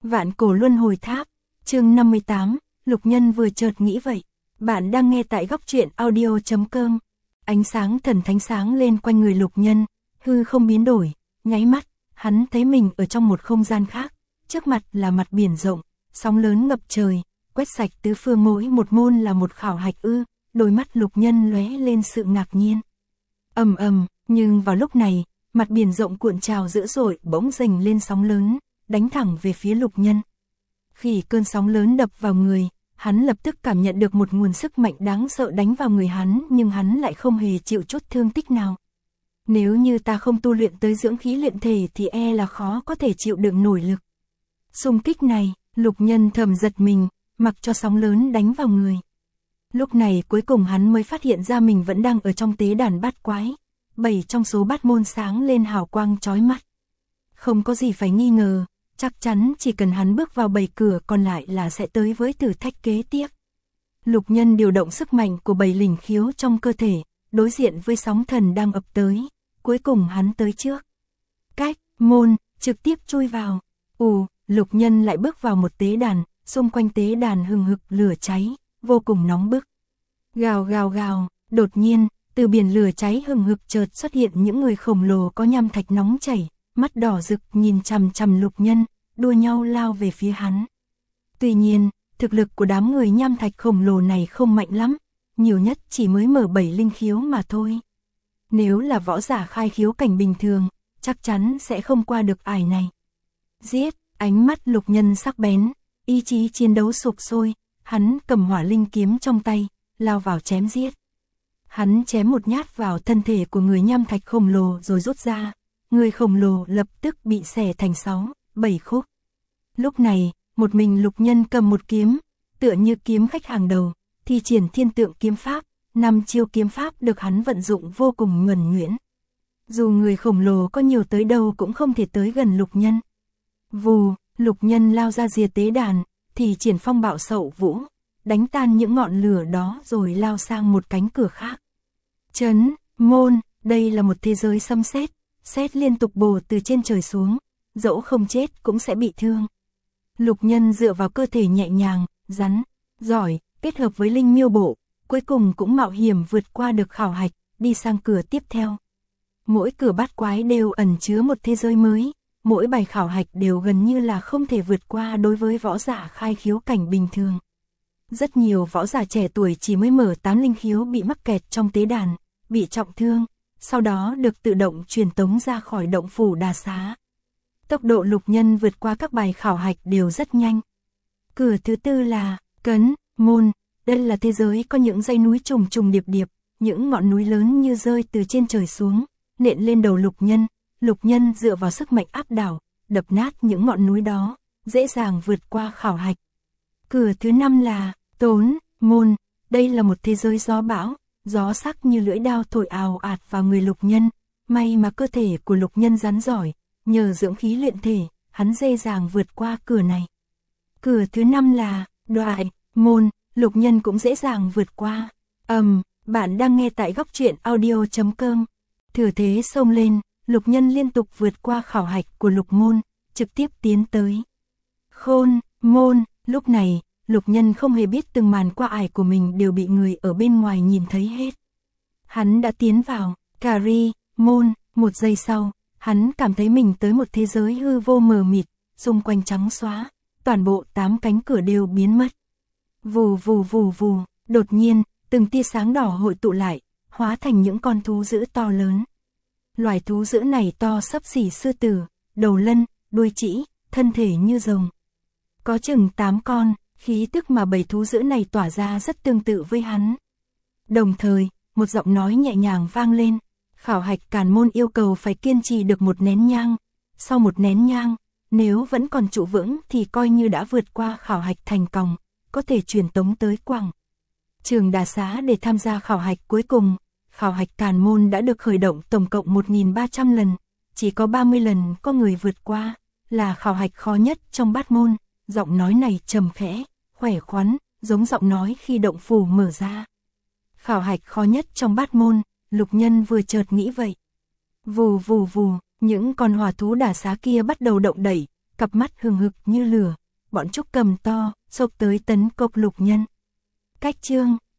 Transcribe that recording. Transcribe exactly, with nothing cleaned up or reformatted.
Vạn cổ luân hồi tháp, chương năm mươi tám, Lục Nhân vừa chợt nghĩ vậy. Bạn đang nghe tại góc truyện audio chấm com. Ánh sáng thần thánh sáng lên quanh người Lục Nhân, hư không biến đổi, nháy mắt, hắn thấy mình ở trong một không gian khác, trước mặt là mặt biển rộng, sóng lớn ngập trời, quét sạch tứ phương, mỗi một môn là một khảo hạch ư? Đôi mắt Lục Nhân lóe lên sự ngạc nhiên. Ầm ầm, nhưng vào lúc này, mặt biển rộng cuộn trào dữ dội, bỗng dình lên sóng lớn, đánh thẳng về phía Lục Nhân. Khi cơn sóng lớn đập vào người, hắn lập tức cảm nhận được một nguồn sức mạnh đáng sợ đánh vào người hắn, nhưng hắn lại không hề chịu chút thương tích nào. Nếu như ta không tu luyện tới dưỡng khí luyện thể thì e là khó có thể chịu đựng nổi lực xung kích này. Lục Nhân thầm giật mình, mặc cho sóng lớn đánh vào người. Lúc này cuối cùng hắn mới phát hiện ra mình vẫn đang ở trong tế đàn bát quái, bảy trong số bát môn sáng lên hào quang chói mắt. Không có gì phải nghi ngờ, chắc chắn chỉ cần hắn bước vào bảy cửa còn lại là sẽ tới với thử thách kế tiếp. Lục Nhân điều động sức mạnh của bảy linh khiếu trong cơ thể, đối diện với sóng thần đang ập tới, cuối cùng hắn tới trước. Cách, môn, trực tiếp chui vào. Ù, Lục Nhân lại bước vào một tế đàn, xung quanh tế đàn hừng hực lửa cháy, vô cùng nóng bức. Gào gào gào, đột nhiên, từ biển lửa cháy hừng hực chợt xuất hiện những người khổng lồ có nham thạch nóng chảy, mắt đỏ rực nhìn chằm chằm Lục Nhân, đua nhau lao về phía hắn. Tuy nhiên, thực lực của đám người nham thạch khổng lồ này không mạnh lắm, nhiều nhất chỉ mới mở bảy linh khiếu mà thôi. Nếu là võ giả khai khiếu cảnh bình thường, chắc chắn sẽ không qua được ải này. Giết, ánh mắt Lục Nhân sắc bén, ý chí chiến đấu sục sôi, hắn cầm hỏa linh kiếm trong tay, lao vào chém giết. Hắn chém một nhát vào thân thể của người nham thạch khổng lồ rồi rút ra, người khổng lồ lập tức bị xẻ thành sáu, bảy khúc. Lúc này, một mình Lục Nhân cầm một kiếm, tựa như kiếm khách hàng đầu, thi triển thiên tượng kiếm pháp, năm chiêu kiếm pháp được hắn vận dụng vô cùng nhuần nhuyễn. Dù người khổng lồ có nhiều tới đâu cũng không thể tới gần Lục Nhân. Vù, Lục Nhân lao ra rìa tế đàn, thì triển phong bạo sậu vũ, đánh tan những ngọn lửa đó rồi lao sang một cánh cửa khác. Chấn, môn, đây là một thế giới xâm sét, sét liên tục bổ từ trên trời xuống, dẫu không chết cũng sẽ bị thương. Lục Nhân dựa vào cơ thể nhẹ nhàng, rắn, giỏi, kết hợp với linh miêu bộ, cuối cùng cũng mạo hiểm vượt qua được khảo hạch, đi sang cửa tiếp theo. Mỗi cửa bát quái đều ẩn chứa một thế giới mới, mỗi bài khảo hạch đều gần như là không thể vượt qua đối với võ giả khai khiếu cảnh bình thường. Rất nhiều võ giả trẻ tuổi chỉ mới mở tám linh khiếu bị mắc kẹt trong tế đàn, bị trọng thương, sau đó được tự động truyền tống ra khỏi động phủ Đà Xá. Tốc độ Lục Nhân vượt qua các bài khảo hạch đều rất nhanh. Cửa thứ tư là Cấn, môn, đây là thế giới có những dãy núi trùng trùng điệp điệp, những ngọn núi lớn như rơi từ trên trời xuống, nện lên đầu Lục Nhân. Lục Nhân dựa vào sức mạnh áp đảo, đập nát những ngọn núi đó, dễ dàng vượt qua khảo hạch. Cửa thứ năm là Tốn, môn, đây là một thế giới gió bão, gió sắc như lưỡi đao thổi ào ạt vào người Lục Nhân, may mà cơ thể của Lục Nhân rắn giỏi, nhờ dưỡng khí luyện thể, hắn dễ dàng vượt qua cửa này. Cửa thứ năm là Đoại, môn, Lục Nhân cũng dễ dàng vượt qua. Ầm, um, bạn đang nghe tại góc truyện audio chấm com. Thừa thế xông lên, Lục Nhân liên tục vượt qua khảo hạch của Lục môn, trực tiếp tiến tới Khôn, môn. Lúc này, Lục Nhân không hề biết từng màn qua ải của mình đều bị người ở bên ngoài nhìn thấy hết. Hắn đã tiến vào Cà Ri, môn, một giây sau, hắn cảm thấy mình tới một thế giới hư vô mờ mịt, xung quanh trắng xóa, toàn bộ tám cánh cửa đều biến mất. Vù vù vù vù, đột nhiên, từng tia sáng đỏ hội tụ lại, hóa thành những con thú dữ to lớn. Loài thú dữ này to xấp xỉ sư tử, đầu lân, đuôi trĩ, thân thể như rồng. Có chừng tám con, khí tức mà bảy thú dữ này tỏa ra rất tương tự với hắn. Đồng thời, một giọng nói nhẹ nhàng vang lên, khảo hạch Càn môn yêu cầu phải kiên trì được một nén nhang. Sau một nén nhang, nếu vẫn còn trụ vững thì coi như đã vượt qua khảo hạch thành công, có thể truyền tống tới Quảng Trường Đà Xá để tham gia khảo hạch cuối cùng. Khảo hạch Càn môn đã được khởi động tổng cộng một nghìn ba trăm lần, chỉ có ba mươi lần có người vượt qua, là khảo hạch khó nhất trong bát môn. Giọng nói này trầm khẽ, khỏe khoắn, giống giọng nói khi động phủ mở ra. Khảo hạch khó nhất trong bát môn, Lục Nhân vừa chợt nghĩ vậy. Vù vù vù, những con hỏa thú Đà Xá kia bắt đầu động đẩy, cặp mắt hừng hực như lửa, bọn trúc cầm to, xộc tới tấn công lục nhân. Cách chương